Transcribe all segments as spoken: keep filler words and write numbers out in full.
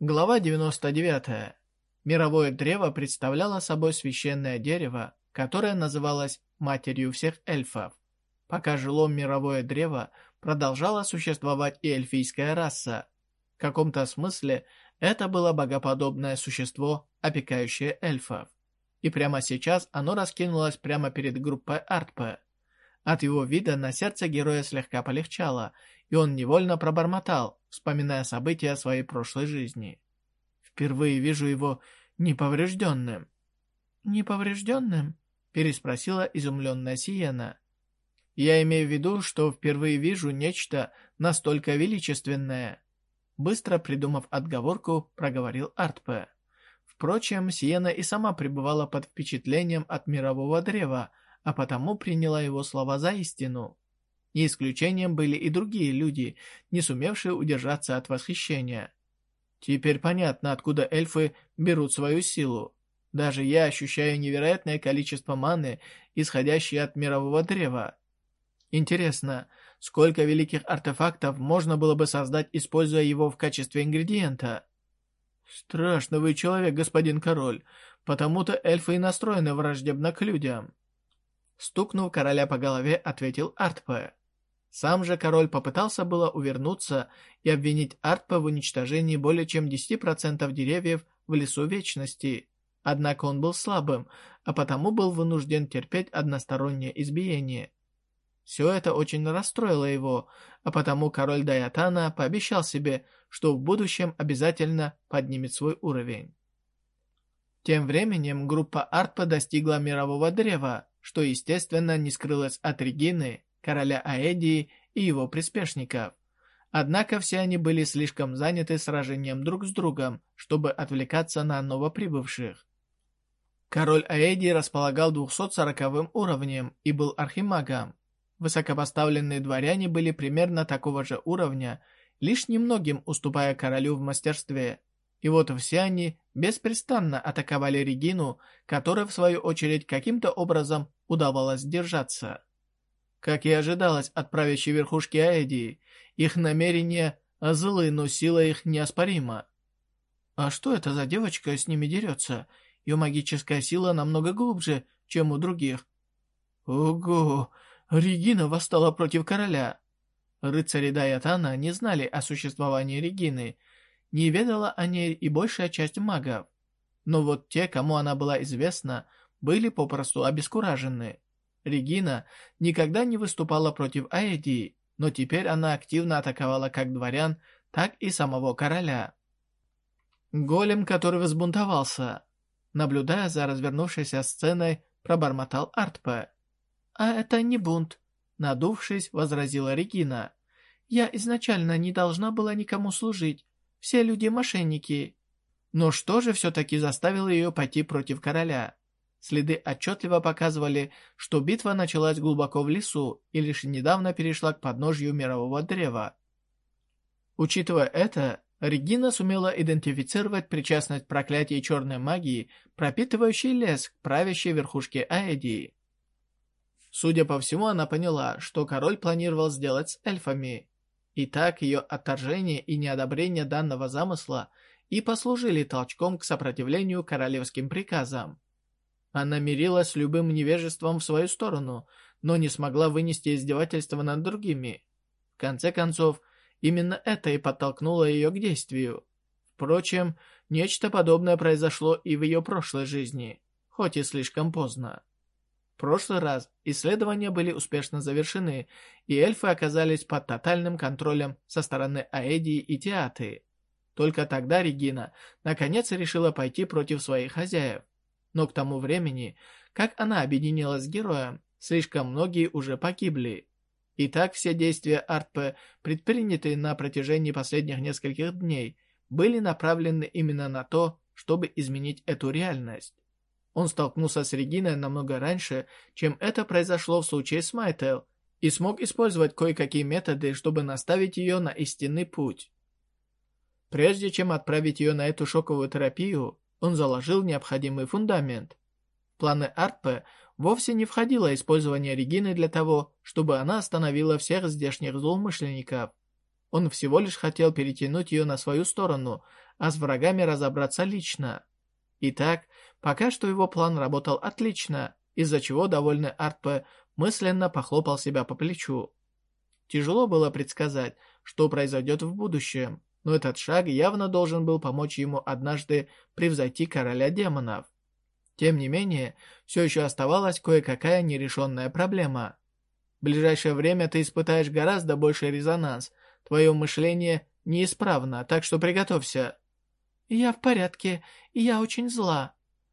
Глава девяносто девятая. Мировое древо представляло собой священное дерево, которое называлось матерью всех эльфов. Пока жило мировое древо, продолжала существовать и эльфийская раса. В каком-то смысле это было богоподобное существо, опекающее эльфов. И прямо сейчас оно раскинулось прямо перед группой Артпе. От его вида на сердце героя слегка полегчало, и он невольно пробормотал, вспоминая события своей прошлой жизни. «Впервые вижу его неповрежденным». «Неповрежденным?» – переспросила изумленная Сиена. «Я имею в виду, что впервые вижу нечто настолько величественное», – быстро придумав отговорку, проговорил Артпе. Впрочем, Сиена и сама пребывала под впечатлением от мирового древа, а потому приняла его слова за истину. Не исключением были и другие люди, не сумевшие удержаться от восхищения. Теперь понятно, откуда эльфы берут свою силу. Даже я ощущаю невероятное количество маны, исходящее от мирового древа. Интересно, сколько великих артефактов можно было бы создать, используя его в качестве ингредиента? Страшный вы человек, господин король, потому-то эльфы и настроены враждебно к людям. Стукнув короля по голове, ответил Артпе. Сам же король попытался было увернуться и обвинить Артпе в уничтожении более чем десяти процентов деревьев в лесу вечности. Однако он был слабым, а потому был вынужден терпеть одностороннее избиение. Все это очень расстроило его, а потому король Дайатана пообещал себе, что в будущем обязательно поднимет свой уровень. Тем временем группа Артпе достигла мирового древа, что, естественно, не скрылось от Регины, короля Аэдии и его приспешников. Однако все они были слишком заняты сражением друг с другом, чтобы отвлекаться на новоприбывших. Король Аэдии располагал двухсотсороковым уровнем и был архимагом. Высокопоставленные дворяне были примерно такого же уровня, лишь немногим уступая королю в мастерстве. И вот все они беспрестанно атаковали Регину, которой в свою очередь каким-то образом удавалось держаться. Как и ожидалось от правящей верхушки Аэдии, их намерения злы, но сила их неоспорима. А что это за девочка с ними дерется? Ее магическая сила намного глубже, чем у других. Ого! Регина восстала против короля. Рыцари Дайатана не знали о существовании Регины, не ведала о ней и большая часть магов. Но вот те, кому она была известна, были попросту обескуражены. Регина никогда не выступала против Аэдии, но теперь она активно атаковала как дворян, так и самого короля. Голем, который взбунтовался, наблюдая за развернувшейся сценой, пробормотал Артпе. «А это не бунт», — надувшись, возразила Регина. «Я изначально не должна была никому служить. Все люди мошенники». Но что же все-таки заставило ее пойти против короля? Следы отчетливо показывали, что битва началась глубоко в лесу и лишь недавно перешла к подножью мирового древа. Учитывая это, Регина сумела идентифицировать причастность проклятий черной магии, пропитывающей лес к правящей верхушке Аэдии. Судя по всему, она поняла, что король планировал сделать с эльфами. Итак, ее отторжение и неодобрение данного замысла и послужили толчком к сопротивлению королевским приказам. Она мирилась с любым невежеством в свою сторону, но не смогла вынести издевательства над другими. В конце концов, именно это и подтолкнуло ее к действию. Впрочем, нечто подобное произошло и в ее прошлой жизни, хоть и слишком поздно. В прошлый раз исследования были успешно завершены, и эльфы оказались под тотальным контролем со стороны Аэдии и Театы. Только тогда Регина наконец решила пойти против своих хозяев. Но к тому времени, как она объединилась с героем, слишком многие уже погибли. Итак, все действия Артпе, предпринятые на протяжении последних нескольких дней, были направлены именно на то, чтобы изменить эту реальность. Он столкнулся с Региной намного раньше, чем это произошло в случае с Майтел, и смог использовать кое-какие методы, чтобы наставить ее на истинный путь. Прежде чем отправить ее на эту шоковую терапию, он заложил необходимый фундамент. В планы Артпе вовсе не входило использование Регины для того, чтобы она остановила всех здешних злоумышленников. Он всего лишь хотел перетянуть ее на свою сторону, а с врагами разобраться лично. Итак, пока что его план работал отлично, из-за чего довольный Артпе мысленно похлопал себя по плечу. Тяжело было предсказать, что произойдет в будущем, но этот шаг явно должен был помочь ему однажды превзойти короля демонов. Тем не менее, все еще оставалась кое-какая нерешенная проблема. В ближайшее время ты испытаешь гораздо больший резонанс. Твое мышление неисправно, так что приготовься. Я в порядке, и я очень зла.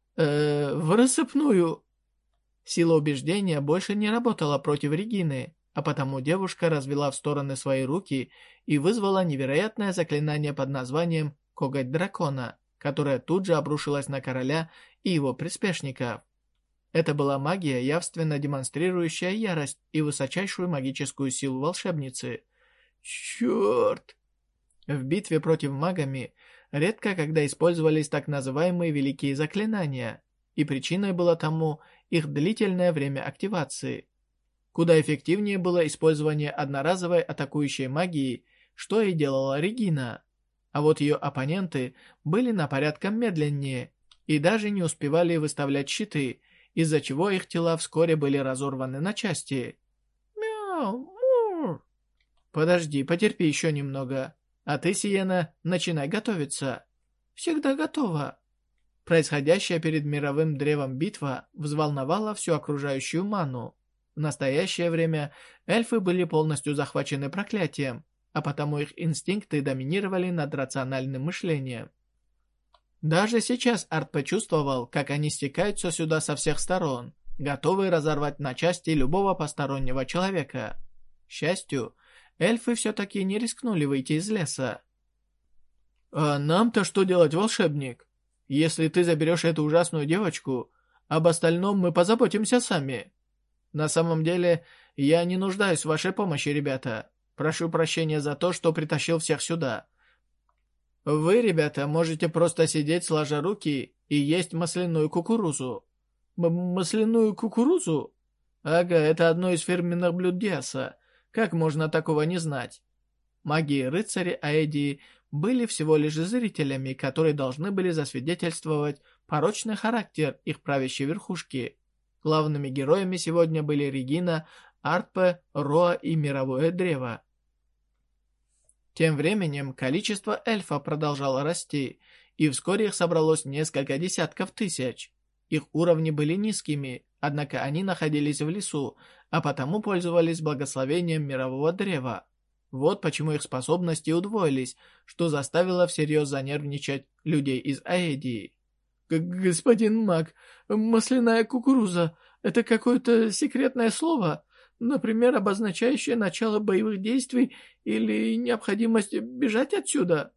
Э, в рассыпную. Сила убеждения больше не работала против Регины, а потому девушка развела в стороны свои руки и вызвала невероятное заклинание под названием «Коготь дракона», которое тут же обрушилось на короля и его приспешников. Это была магия, явственно демонстрирующая ярость и высочайшую магическую силу волшебницы. Черт! В битве против магами редко когда использовались так называемые великие заклинания, и причиной было тому их длительное время активации. Куда эффективнее было использование одноразовой атакующей магии, что и делала Регина. А вот ее оппоненты были на порядком медленнее и даже не успевали выставлять щиты, из-за чего их тела вскоре были разорваны на части. Мяу, мур. Подожди, потерпи еще немного. А ты, Сиена, начинай готовиться. Всегда готова. Происходящая перед мировым древом битва взволновала всю окружающую ману. В настоящее время эльфы были полностью захвачены проклятием, а потому их инстинкты доминировали над рациональным мышлением. Даже сейчас Арт почувствовал, как они стекаются сюда со всех сторон, готовые разорвать на части любого постороннего человека. К счастью, эльфы все-таки не рискнули выйти из леса. «А нам-то что делать, волшебник? Если ты заберешь эту ужасную девочку, об остальном мы позаботимся сами. На самом деле, я не нуждаюсь в вашей помощи, ребята. Прошу прощения за то, что притащил всех сюда. Вы, ребята, можете просто сидеть сложа руки и есть масляную кукурузу». М «Масляную кукурузу? Ага, это одно из фирменных блюд Диаса. Как можно такого не знать?» Маги и рыцари Аэдии были всего лишь зрителями, которые должны были засвидетельствовать порочный характер их правящей верхушки. Главными героями сегодня были Регина, Артпе, Роа и Мировое Древо. Тем временем количество эльфов продолжало расти, и вскоре их собралось несколько десятков тысяч. Их уровни были низкими, однако они находились в лесу, а потому пользовались благословением Мирового Древа. Вот почему их способности удвоились, что заставило всерьез занервничать людей из Аэдии. «Господин маг, масляная кукуруза — это какое-то секретное слово, например, обозначающее начало боевых действий или необходимость бежать отсюда?»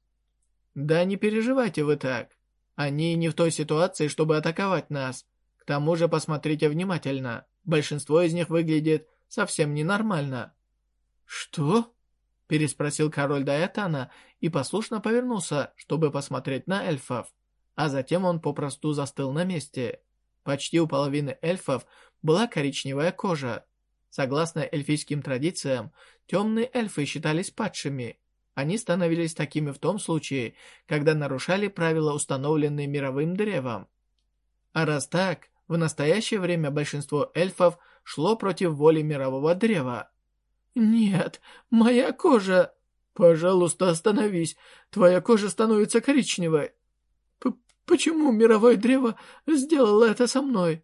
«Да не переживайте вы так. Они не в той ситуации, чтобы атаковать нас. К тому же посмотрите внимательно. Большинство из них выглядит совсем ненормально». «Что?» — переспросил король Даэтана и послушно повернулся, чтобы посмотреть на эльфов. А затем он попросту застыл на месте. Почти у половины эльфов была коричневая кожа. Согласно эльфийским традициям, темные эльфы считались падшими. Они становились такими в том случае, когда нарушали правила, установленные мировым древом. А раз так, в настоящее время большинство эльфов шло против воли мирового древа. «Нет, моя кожа...» «Пожалуйста, остановись. Твоя кожа становится коричневой». П «Почему мировое древо сделало это со мной?»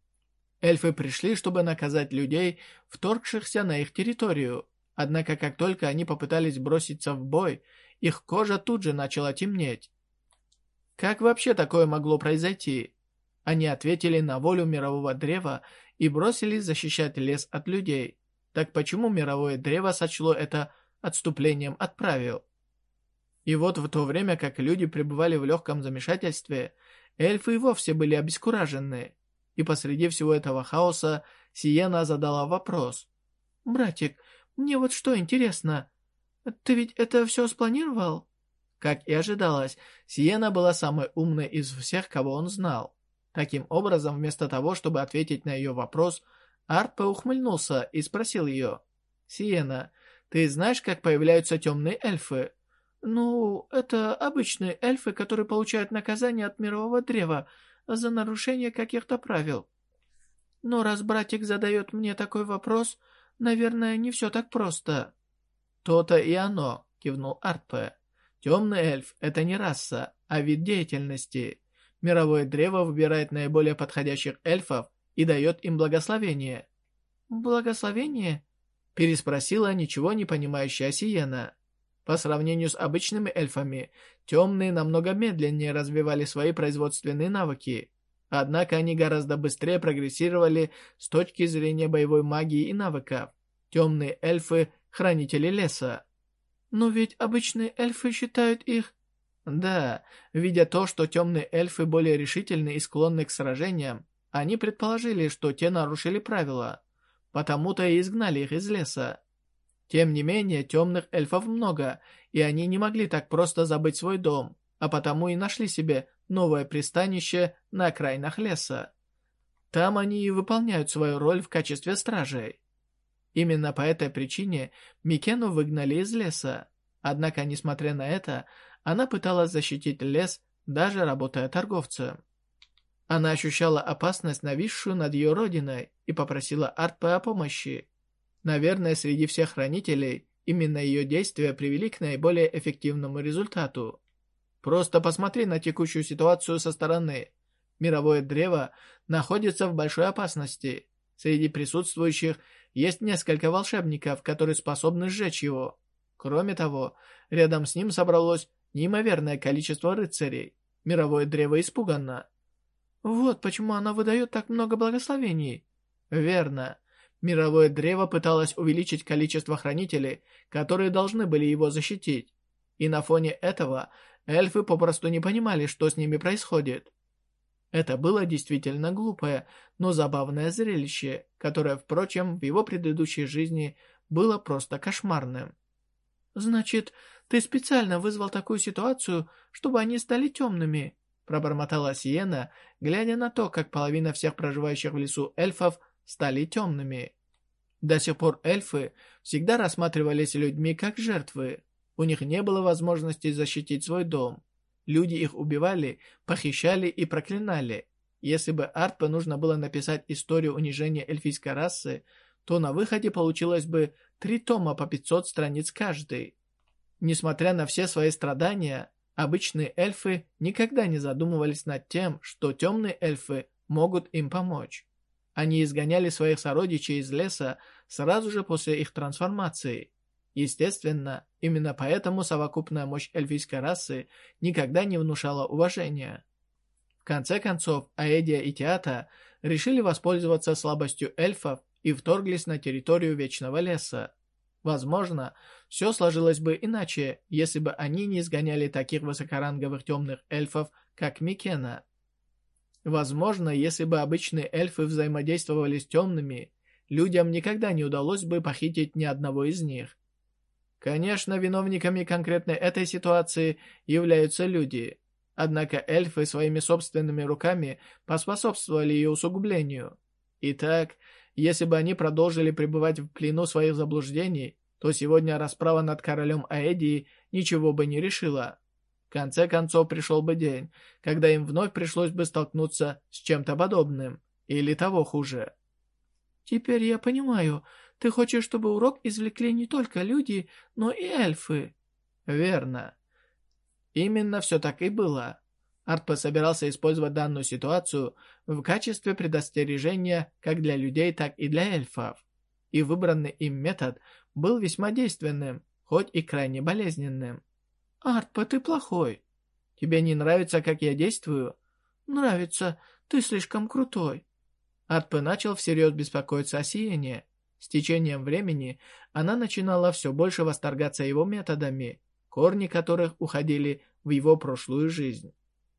Эльфы пришли, чтобы наказать людей, вторгшихся на их территорию. Однако, как только они попытались броситься в бой, их кожа тут же начала темнеть. Как вообще такое могло произойти? Они ответили на волю мирового древа и бросились защищать лес от людей. Так почему мировое древо сочло это отступлением от правил? И вот в то время, как люди пребывали в легком замешательстве, эльфы и вовсе были обескуражены. И посреди всего этого хаоса Сиена задала вопрос. «Братик, мне вот что интересно, ты ведь это все спланировал?» Как и ожидалось, Сиена была самой умной из всех, кого он знал. Таким образом, вместо того, чтобы ответить на ее вопрос, Артпе ухмыльнулся и спросил ее. «Сиена, Ты знаешь, как появляются темные эльфы? Ну, это обычные эльфы, которые получают наказание от мирового древа за нарушение каких-то правил. Но раз братик задает мне такой вопрос, наверное, не все так просто. То-то и оно, кивнул Артпе. Темный эльф – это не раса, а вид деятельности. Мировое древо выбирает наиболее подходящих эльфов и дает им благословение. «Благословение?» – переспросила ничего не понимающая Сиена. По сравнению с обычными эльфами, темные намного медленнее развивали свои производственные навыки. Однако они гораздо быстрее прогрессировали с точки зрения боевой магии и навыков. Темные эльфы – хранители леса. Но ведь обычные эльфы считают их... Да, видя то, что темные эльфы более решительны и склонны к сражениям, они предположили, что те нарушили правила. Потому-то и изгнали их из леса. Тем не менее, темных эльфов много, и они не могли так просто забыть свой дом, а потому и нашли себе новое пристанище на окраинах леса. Там они и выполняют свою роль в качестве стражей. Именно по этой причине Микену выгнали из леса. Однако, несмотря на это, она пыталась защитить лес, даже работая торговцем. Она ощущала опасность, нависшую над ее родиной, и попросила Артпе о помощи. Наверное, среди всех хранителей именно ее действия привели к наиболее эффективному результату. Просто посмотри на текущую ситуацию со стороны. Мировое древо находится в большой опасности. Среди присутствующих есть несколько волшебников, которые способны сжечь его. Кроме того, рядом с ним собралось неимоверное количество рыцарей. Мировое древо испуганно. Вот почему она выдает так много благословений. Верно. Мировое древо пыталось увеличить количество хранителей, которые должны были его защитить. И на фоне этого эльфы попросту не понимали, что с ними происходит. Это было действительно глупое, но забавное зрелище, которое, впрочем, в его предыдущей жизни было просто кошмарным. «Значит, ты специально вызвал такую ситуацию, чтобы они стали темными?» пробормотала Сиена, глядя на то, как половина всех проживающих в лесу эльфов стали темными. До сих пор эльфы всегда рассматривались людьми как жертвы. У них не было возможности защитить свой дом. Люди их убивали, похищали и проклинали. Если бы Артпе нужно было написать историю унижения эльфийской расы, то на выходе получилось бы три тома по пятьсот страниц каждый. Несмотря на все свои страдания, обычные эльфы никогда не задумывались над тем, что темные эльфы могут им помочь. Они изгоняли своих сородичей из леса сразу же после их трансформации. Естественно, именно поэтому совокупная мощь эльфийской расы никогда не внушала уважения. В конце концов, Аэдия и Теата решили воспользоваться слабостью эльфов и вторглись на территорию Вечного Леса. Возможно, все сложилось бы иначе, если бы они не изгоняли таких высокоранговых темных эльфов, как Микена. Возможно, если бы обычные эльфы взаимодействовали с темными, людям никогда не удалось бы похитить ни одного из них. Конечно, виновниками конкретно этой ситуации являются люди. Однако эльфы своими собственными руками поспособствовали ее усугублению. Итак, если бы они продолжили пребывать в плену своих заблуждений, то сегодня расправа над королем Аэдии ничего бы не решила. В конце концов пришел бы день, когда им вновь пришлось бы столкнуться с чем-то подобным, или того хуже. «Теперь я понимаю, ты хочешь, чтобы урок извлекли не только люди, но и эльфы?» «Верно. Именно все так и было». Артпе собирался использовать данную ситуацию в качестве предостережения как для людей, так и для эльфов. И выбранный им метод был весьма действенным, хоть и крайне болезненным. «Артпе, ты плохой. Тебе не нравится, как я действую?» «Нравится. Ты слишком крутой». Артпе начал всерьез беспокоиться о Сиене. С течением времени она начинала все больше восторгаться его методами, корни которых уходили в его прошлую жизнь.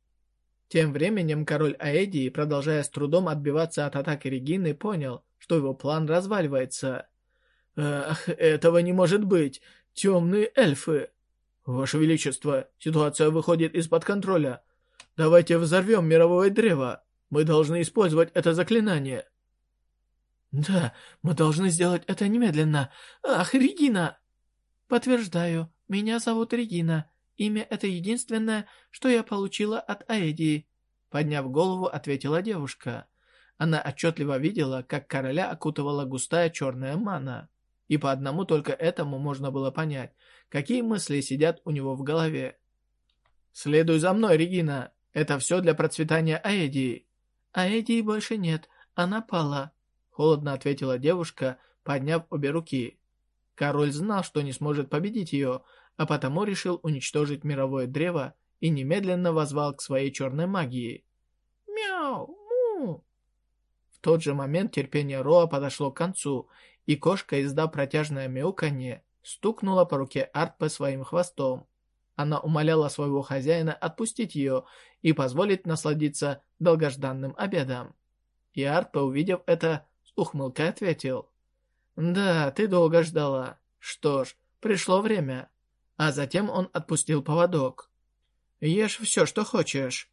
Тем временем король Аэдии, продолжая с трудом отбиваться от атаки Регины, понял, что его план разваливается. «Ах, этого не может быть! Темные эльфы!» «Ваше Величество, ситуация выходит из-под контроля. Давайте взорвем мировое древо. Мы должны использовать это заклинание». «Да, мы должны сделать это немедленно. Ах, Регина!» «Подтверждаю, меня зовут Регина. Имя это единственное, что я получила от Аэдии», — подняв голову, ответила девушка. Она отчетливо видела, как короля окутывала густая черная мана. И по одному только этому можно было понять, какие мысли сидят у него в голове. «Следуй за мной, Регина. Это все для процветания Аэдии». «Аэдии больше нет. Она пала», — холодно ответила девушка, подняв обе руки. Король знал, что не сможет победить ее, а потому решил уничтожить мировое древо и немедленно воззвал к своей черной магии. «Мяу! Му!» В тот же момент терпение Роа подошло к концу, и кошка, издав протяжное мяуканье, стукнула по руке Артпе своим хвостом. Она умоляла своего хозяина отпустить ее и позволить насладиться долгожданным обедом. И Артпе, увидев это, с ухмылкой ответил: «Да, ты долго ждала. Что ж, пришло время». А затем он отпустил поводок. «Ешь все, что хочешь».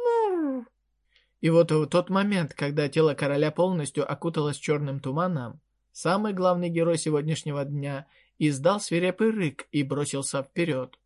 И вот в тот момент, когда тело короля полностью окуталось черным туманом, самый главный герой сегодняшнего дня издал свирепый рык и бросился вперед.